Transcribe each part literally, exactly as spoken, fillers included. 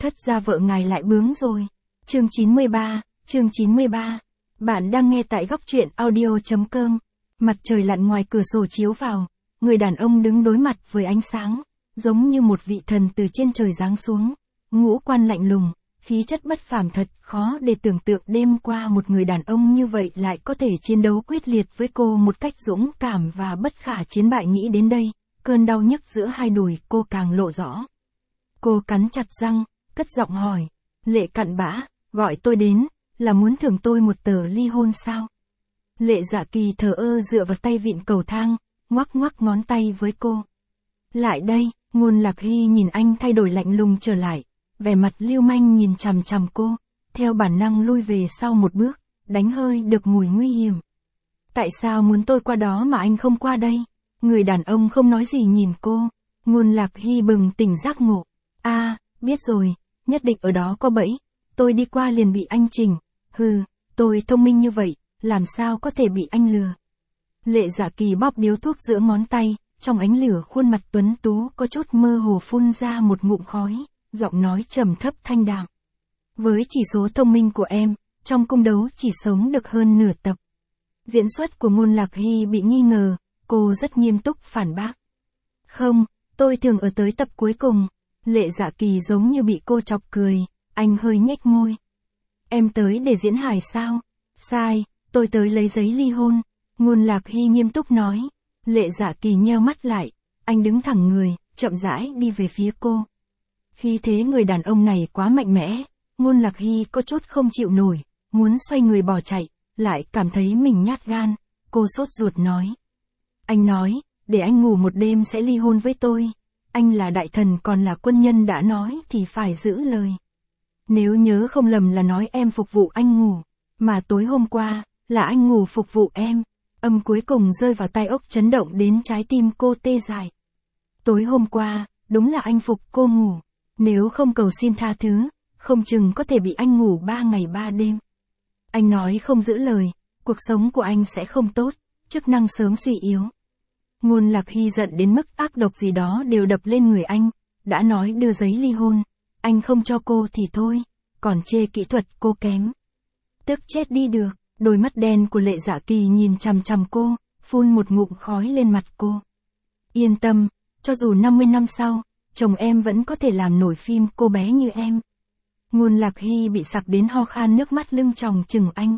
thất gia vợ ngài lại bướng rồi. Chương chín mươi ba, chương chín mươi ba. Bạn đang nghe tại góc truyện audio chấm com. Mặt trời lặn ngoài cửa sổ chiếu vào, người đàn ông đứng đối mặt với ánh sáng, giống như một vị thần từ trên trời giáng xuống, ngũ quan lạnh lùng, khí chất bất phàm thật khó để tưởng tượng đêm qua một người đàn ông như vậy lại có thể chiến đấu quyết liệt với cô một cách dũng cảm và bất khả chiến bại. Nghĩ đến đây, cơn đau nhức giữa hai đùi cô càng lộ rõ. Cô cắn chặt răng, cất giọng hỏi, Lệ cặn bã, gọi tôi đến, là muốn thưởng tôi một tờ ly hôn sao? Lệ Dạ Kỳ thờ ơ dựa vào tay vịn cầu thang, ngoắc ngoắc ngón tay với cô. Lại đây, Ngôn Lạc Hy nhìn anh thay đổi lạnh lùng trở lại, vẻ mặt lưu manh nhìn chằm chằm cô, theo bản năng lui về sau một bước, đánh hơi được mùi nguy hiểm. Tại sao muốn tôi qua đó mà anh không qua đây? Người đàn ông không nói gì nhìn cô, Ngôn Lạc Hy bừng tỉnh giác ngộ. A, à, biết rồi, nhất định ở đó có bẫy, tôi đi qua liền bị anh chỉnh, hừ, tôi thông minh như vậy, làm sao có thể bị anh lừa. Lệ Dạ Kỳ bóp điếu thuốc giữa ngón tay, trong ánh lửa khuôn mặt tuấn tú có chút mơ hồ phun ra một ngụm khói, giọng nói trầm thấp thanh đạm. Với chỉ số thông minh của em, trong cung đấu chỉ sống được hơn nửa tập. Diễn xuất của Ngôn Lạc Hy bị nghi ngờ, cô rất nghiêm túc phản bác. Không, tôi thường ở tới tập cuối cùng. Lệ Dạ Kỳ giống như bị cô chọc cười, anh hơi nhếch môi. Em tới để diễn hài sao? Sai, tôi tới lấy giấy ly hôn. Ngôn Lạc Hy nghiêm túc nói. Lệ Dạ Kỳ nheo mắt lại, anh đứng thẳng người, chậm rãi đi về phía cô. Khi thế người đàn ông này quá mạnh mẽ, Ngôn Lạc Hy có chút không chịu nổi, muốn xoay người bỏ chạy, lại cảm thấy mình nhát gan, cô sốt ruột nói. Anh nói, để anh ngủ một đêm sẽ ly hôn với tôi. Anh là đại thần còn là quân nhân đã nói thì phải giữ lời. Nếu nhớ không lầm là nói em phục vụ anh ngủ, mà tối hôm qua, là anh ngủ phục vụ em. Âm cuối cùng rơi vào tai ốc chấn động đến trái tim cô tê dại. Tối hôm qua, đúng là anh phục cô ngủ. Nếu không cầu xin tha thứ, không chừng có thể bị anh ngủ ba ngày ba đêm. Anh nói không giữ lời, cuộc sống của anh sẽ không tốt, chức năng sớm suy yếu. Ngôn Lạc Hy giận đến mức ác độc gì đó đều đập lên người anh, đã nói đưa giấy ly hôn, anh không cho cô thì thôi, còn chê kỹ thuật cô kém. Tức chết đi được, đôi mắt đen của Lệ Dạ Kỳ nhìn chằm chằm cô, phun một ngụm khói lên mặt cô. Yên tâm, cho dù năm mươi năm sau, chồng em vẫn có thể làm nổi phim cô bé như em. Ngôn Lạc Hy bị sặc đến ho khan nước mắt lưng tròng chừng anh.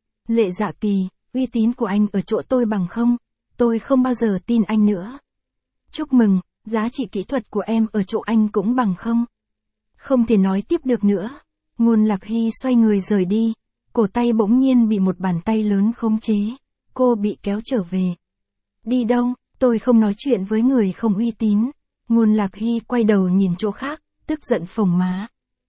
Lệ Dạ Kỳ, uy tín của anh ở chỗ tôi bằng không? Tôi không bao giờ tin anh nữa. Chúc mừng, giá trị kỹ thuật của em ở chỗ anh cũng bằng không? Không thể nói tiếp được nữa. Ngôn Lạc Hy xoay người rời đi, cổ tay bỗng nhiên bị một bàn tay lớn khống chế, cô bị kéo trở về. Đi đâu, tôi không nói chuyện với người không uy tín. Ngôn Lạc Hy quay đầu nhìn chỗ khác, tức giận phồng má.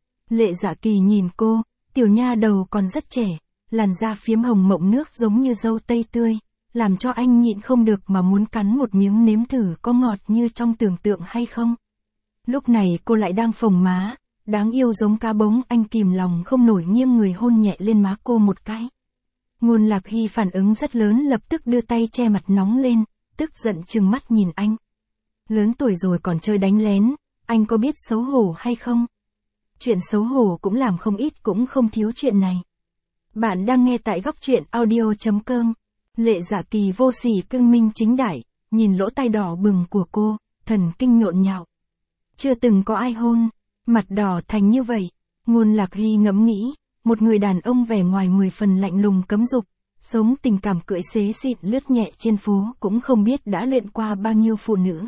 Lệ Dạ Kỳ nhìn cô, tiểu nha đầu còn rất trẻ, làn da phiếm hồng mộng nước giống như dâu tây tươi, làm cho anh nhịn không được mà muốn cắn một miếng nếm thử có ngọt như trong tưởng tượng hay không. Lúc này cô lại đang phồng má, đáng yêu giống cá bống, anh kìm lòng không nổi nghiêng người hôn nhẹ lên má cô một cái. Ngôn Lạc Hy phản ứng rất lớn, lập tức đưa tay che mặt nóng lên, tức giận trừng mắt nhìn anh. Lớn tuổi rồi còn chơi đánh lén, anh có biết xấu hổ hay không? Chuyện xấu hổ cũng làm không ít, cũng không thiếu chuyện này. Bạn đang nghe tại góc truyện audio chấm com. Lệ Dạ Kỳ vô sỉ cương minh chính đại, nhìn lỗ tai đỏ bừng của cô, thần kinh nhộn nhạo. Chưa từng có ai hôn, mặt đỏ thành như vậy. Ngôn Lạc Hy ngẫm nghĩ, một người đàn ông vẻ ngoài mười phần lạnh lùng cấm dục, sống tình cảm cưỡi xế xịn lướt nhẹ trên phố cũng không biết đã luyện qua bao nhiêu phụ nữ.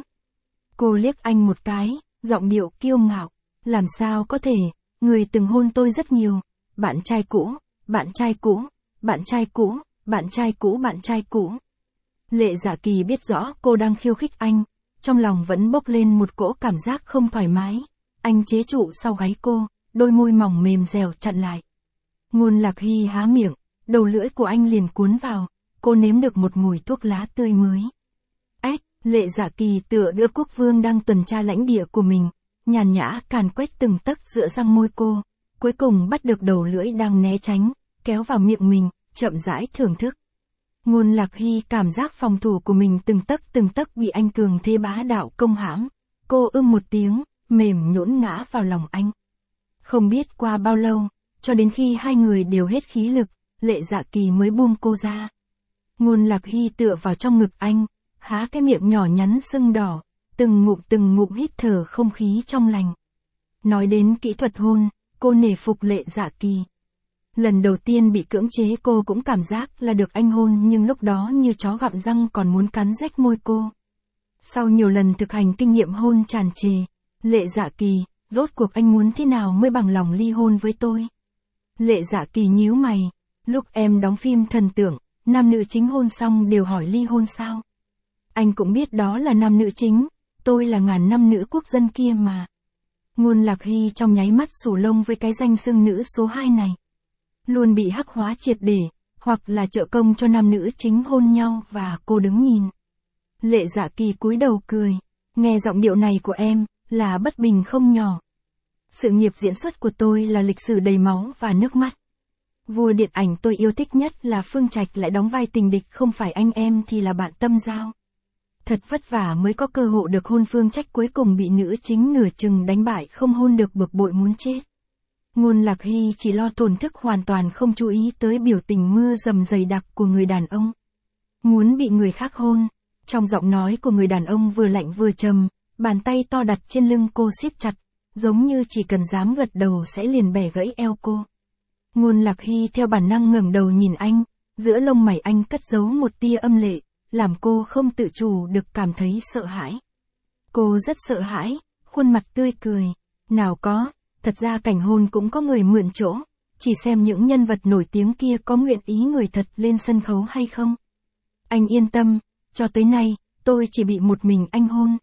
Cô liếc anh một cái, giọng điệu kiêu ngạo, làm sao có thể, người từng hôn tôi rất nhiều, bạn trai cũ, bạn trai cũ, bạn trai cũ, bạn trai cũ, bạn trai cũ. Lệ Dạ Kỳ biết rõ cô đang khiêu khích anh, trong lòng vẫn bốc lên một cỗ cảm giác không thoải mái. Anh chế trụ sau gáy cô, đôi môi mỏng mềm dẻo chặn lại. Ngôn Lạc Hy há miệng, đầu lưỡi của anh liền cuốn vào, cô nếm được một mùi thuốc lá tươi mới. Ếch, Lệ Dạ Kỳ tựa đứa quốc vương đang tuần tra lãnh địa của mình, nhàn nhã càn quét từng tấc giữa răng môi cô, cuối cùng bắt được đầu lưỡi đang né tránh, kéo vào miệng mình, chậm rãi thưởng thức. Ngôn Lạc Hy cảm giác phòng thủ của mình từng tấc từng tấc bị anh cường thế bá đạo công hãm. Cô ưm một tiếng, mềm nhũn ngã vào lòng anh. Không biết qua bao lâu, cho đến khi hai người đều hết khí lực, Lệ Dạ Kỳ mới buông cô ra. Ngôn Lạc Hy tựa vào trong ngực anh, há cái miệng nhỏ nhắn sưng đỏ, từng ngụm từng ngụm hít thở không khí trong lành. Nói đến kỹ thuật hôn, cô nể phục Lệ Dạ Kỳ. Lần đầu tiên bị cưỡng chế cô cũng cảm giác là được anh hôn, nhưng lúc đó như chó gặm răng còn muốn cắn rách môi cô. Sau nhiều lần thực hành kinh nghiệm hôn tràn trề, Lệ Dạ Kỳ, rốt cuộc anh muốn thế nào mới bằng lòng ly hôn với tôi? Lệ Dạ Kỳ nhíu mày, lúc em đóng phim thần tượng, nam nữ chính hôn xong đều hỏi ly hôn sao? Anh cũng biết đó là nam nữ chính, tôi là ngàn năm nữ quốc dân kia mà. Ngôn Lạc Hy trong nháy mắt sù lông với cái danh xưng nữ số hai này. Luôn bị hắc hóa triệt để, hoặc là trợ công cho nam nữ chính hôn nhau và cô đứng nhìn. Lệ Dạ Kỳ cúi đầu cười, nghe giọng điệu này của em, là bất bình không nhỏ. Sự nghiệp diễn xuất của tôi là lịch sử đầy máu và nước mắt. Vua điện ảnh tôi yêu thích nhất là Phương Trạch lại đóng vai tình địch, không phải anh em thì là bạn tâm giao. Thật vất vả mới có cơ hội được hôn, Phương Trạch cuối cùng bị nữ chính nửa chừng đánh bại, không hôn được bực bội muốn chết. Ngôn Lạc Hy chỉ lo thổn thức, hoàn toàn không chú ý tới biểu tình mưa dầm dày đặc của người đàn ông. Muốn bị người khác hôn, trong giọng nói của người đàn ông vừa lạnh vừa trầm, bàn tay to đặt trên lưng cô siết chặt, giống như chỉ cần dám gật đầu sẽ liền bẻ gãy eo cô. Ngôn Lạc Hy theo bản năng ngẩng đầu nhìn anh, giữa lông mày anh cất giấu một tia âm lệ, làm cô không tự chủ được cảm thấy sợ hãi. Cô rất sợ hãi, khuôn mặt tươi cười. Nào có, thật ra cảnh hôn cũng có người mượn chỗ, chỉ xem những nhân vật nổi tiếng kia có nguyện ý người thật lên sân khấu hay không. Anh yên tâm, cho tới nay, tôi chỉ bị một mình anh hôn.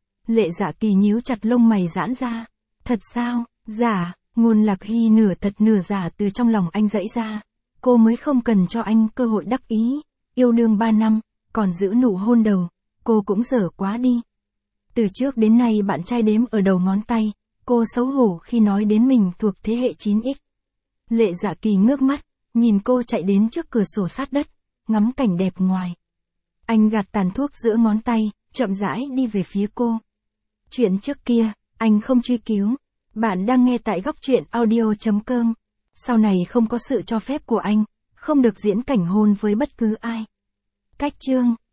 Lệ Dạ Kỳ nhíu chặt lông mày giãn ra. Thật sao? Giả. Ngôn Lạc Hy nửa thật nửa giả từ trong lòng anh dãy ra. Cô mới không cần cho anh cơ hội đắc ý. Yêu đương ba năm, còn giữ nụ hôn đầu, cô cũng dở quá đi. Từ trước đến nay bạn trai đếm ở đầu ngón tay, cô xấu hổ khi nói đến mình thuộc thế hệ chín x. Lệ Dạ Kỳ ngước mắt, nhìn cô chạy đến trước cửa sổ sát đất, ngắm cảnh đẹp ngoài. Anh gạt tàn thuốc giữa ngón tay, chậm rãi đi về phía cô. Chuyện trước kia, anh không truy cứu. Bạn đang nghe tại góc truyện audio chấm com. Sau này không có sự cho phép của anh, không được diễn cảnh hôn với bất cứ ai. Cách chương